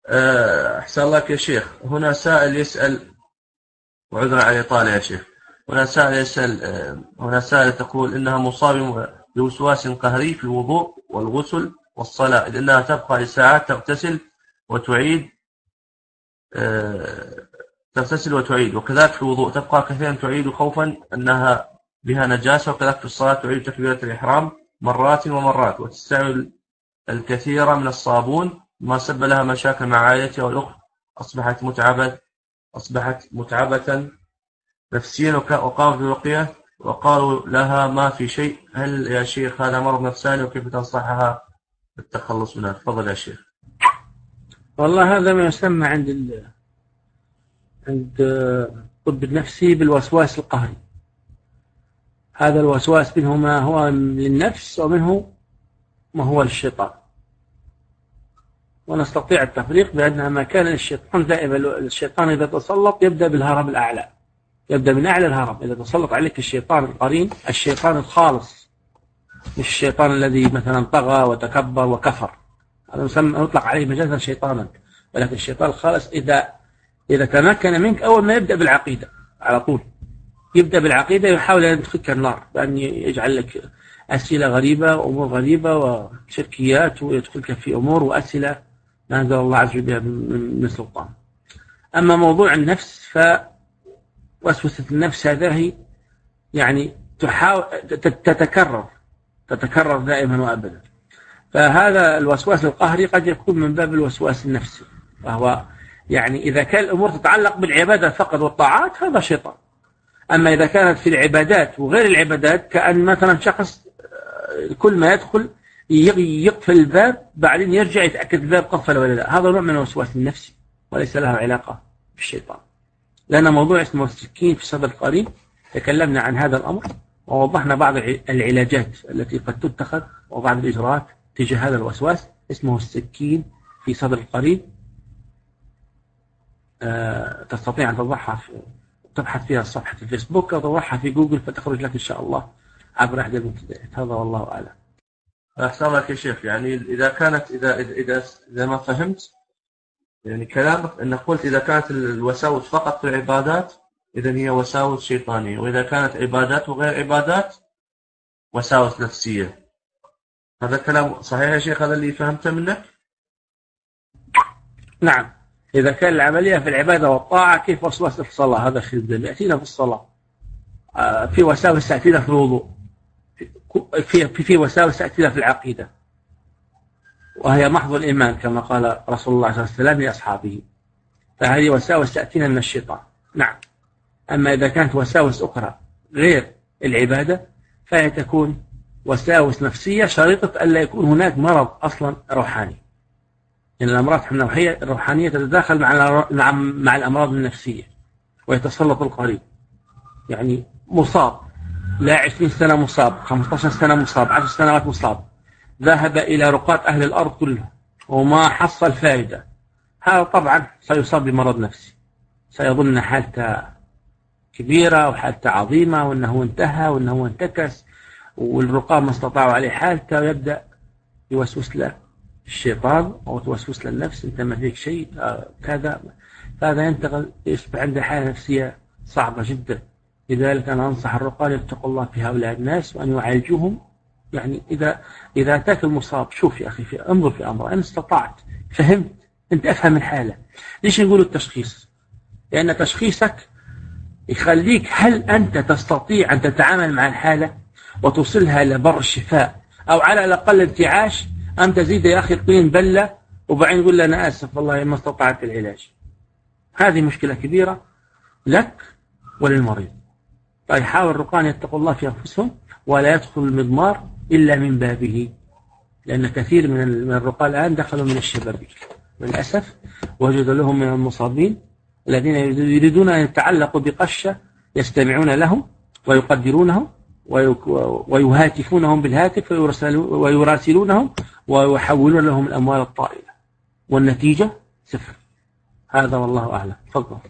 أحسن الله يا شيخ. هنا سائل يسأل، وعذرا على الإطالة يا شيخ. هنا سائل يسأل، هنا سائل تقول إنها مصابة بوسواس قهري في الوضوء والغسل والصلاة، إذ أنها تبقى لساعات تغتسل وتعيد، وكذلك في الوضوء تبقى كثيرا تعيد خوفا أنها بها نجاسة، وكذلك في الصلاة تعيد تكبيرة الإحرام مرات ومرات، وتستعمل الكثير من الصابون، ما سبب لها مشاكل مع عائلتها والأخت، أصبحت متعبة نفسيا، وقامت بالرقية وقالوا لها ما في شيء. هل يا شيخ هذا مرض نفساني، وكيف تنصحها بالتخلص منه؟ تفضل يا شيخ. والله هذا ما يسمى عند الطب النفسي بالوسواس القهري. هذا الوسواس منه ما هو للنفس ومنه ما هو للشيطان، ونستطيع التفريق بأنها ما كان للشيطان دائما. الشيطان إذا تسلط يبدأ بالهرم الأعلى، يبدأ من أعلى الهرم. إذا تسلط عليك الشيطان القرين، الشيطان الخالص، مش الشيطان الذي مثلا طغى وتكبر وكفر، هذا يطلق عليه مجازا شيطانا، ولكن الشيطان الخالص إذا تمكن منك أول ما يبدأ بالعقيدة على طول، يبدأ بالعقيدة، يحاول أن يدخلك النار بأن يجعل لك أسئلة غريبة وأمور غريبة وشركيات، ويدخلك في أمور وأسئلة ما أنزل الله عز وجل من سلطان. أما موضوع النفس، فوسوسة النفس هذه يعني تحاول تتكرر دائما وأبدا. فهذا الوسواس القهري قد يكون من باب الوسواس النفسي، وهو يعني إذا كان الأمور تتعلق بالعبادة فقط والطاعات هذا شيطان. أما إذا كانت في العبادات وغير العبادات، كأن مثلا شخص كل ما يدخل يقفل الباب بعدين يرجع يتأكد الباب قفل ولا لا، هذا نوع من الوسواس النفسي وليس له علاقة بالشيطان. لأن موضوع اسمه السكين في صدر القرين تكلمنا عن هذا الأمر، ووضحنا بعض العلاجات التي قد تتخذ وبعض الإجراءات تجاه هذا الوسواس. اسمه السكين في صدر القرين، تستطيع أن تبحث فيها صفحة الفيسبوك أو تضعها في جوجل فتخرج لك إن شاء الله عبر أحد المنتديات. هذا والله أعلم. أحسن لك يا شيخ. يعني إذا ما فهمت يعني كلامك، أن قلت إذا كانت الوساوس فقط في العبادات إذن هي وساوس شيطانية، وإذا كانت عبادات وغير عبادات وساوس نفسية. هذا كلام صحيح يا شيخ؟ هذا اللي فهمته منك؟ نعم. إذا كان العملية في العبادة والطاعة، كيف وسواس في الصلاة؟ هذا خلل يأتينا في الصلاة. في وساوس تأتينا في الوضوء، في وساوس تأتينا في العقيدة، وهي محض الإيمان كما قال رسول الله صلى الله عليه وسلم لأصحابه. فهذه وساوس تأتينا من الشيطان. نعم. أما إذا كانت وساوس أخرى غير العبادة فهي تكون وساوس نفسية، شريطة ألا يكون هناك مرض أصلا روحاني، لأن الأمراض الروحانية تتداخل مع الأمراض النفسية، ويتسلط القريب. يعني مصاب، لا 20 سنة مصاب، 15 سنة مصاب، 10 سنوات مصاب، ذهب إلى رقاة أهل الأرض كلها وما حصل فائدة، هذا طبعا سيصاب بمرض نفسي، سيظن حالته كبيرة وحالته عظيمة، وأنه انتهى وأنه انتكس، والرقاة ما استطاعوا عليه حالته، ويبدأ يوسوس له الشيطان أو توسوس له النفس، أنت ما فيك شيء كذا. فهذا ينتقل يصبح عنده حالة نفسية صعبة جدا. لذلك أنا أنصح الرقاة يتقوا الله في هؤلاء الناس وأن يعالجوهم. يعني إذا أتاك المصاب، شوف يا أخي، انظر في أمره، إن استطعت فهمت أنت أفهم الحالة. ليش نقول التشخيص؟ لأن تشخيصك يخليك هل أنت تستطيع أن تتعامل مع الحالة وتوصلها إلى بر الشفاء، أو على الأقل انتعاش، أم تزيد يا أخي الطين بلة وبعدين يقول أنا آسف والله ما استطعت العلاج. هذه مشكلة كبيرة لك وللمريض. فيحاول الرقاة يتقوا الله في أنفسهم ولا يدخل المضمار إلا من بابه، لأن كثير من الرقاة الآن دخلوا من الشبابيك للأسف، وجد لهم من المصابين الذين يريدون أن يتعلقوا بقشة يستمعون لهم ويقدرونهم ويهاتفونهم بالهاتف ويراسلونهم ويحولون لهم الأموال الطائلة، والنتيجة صفر. هذا والله أعلم. تفضل.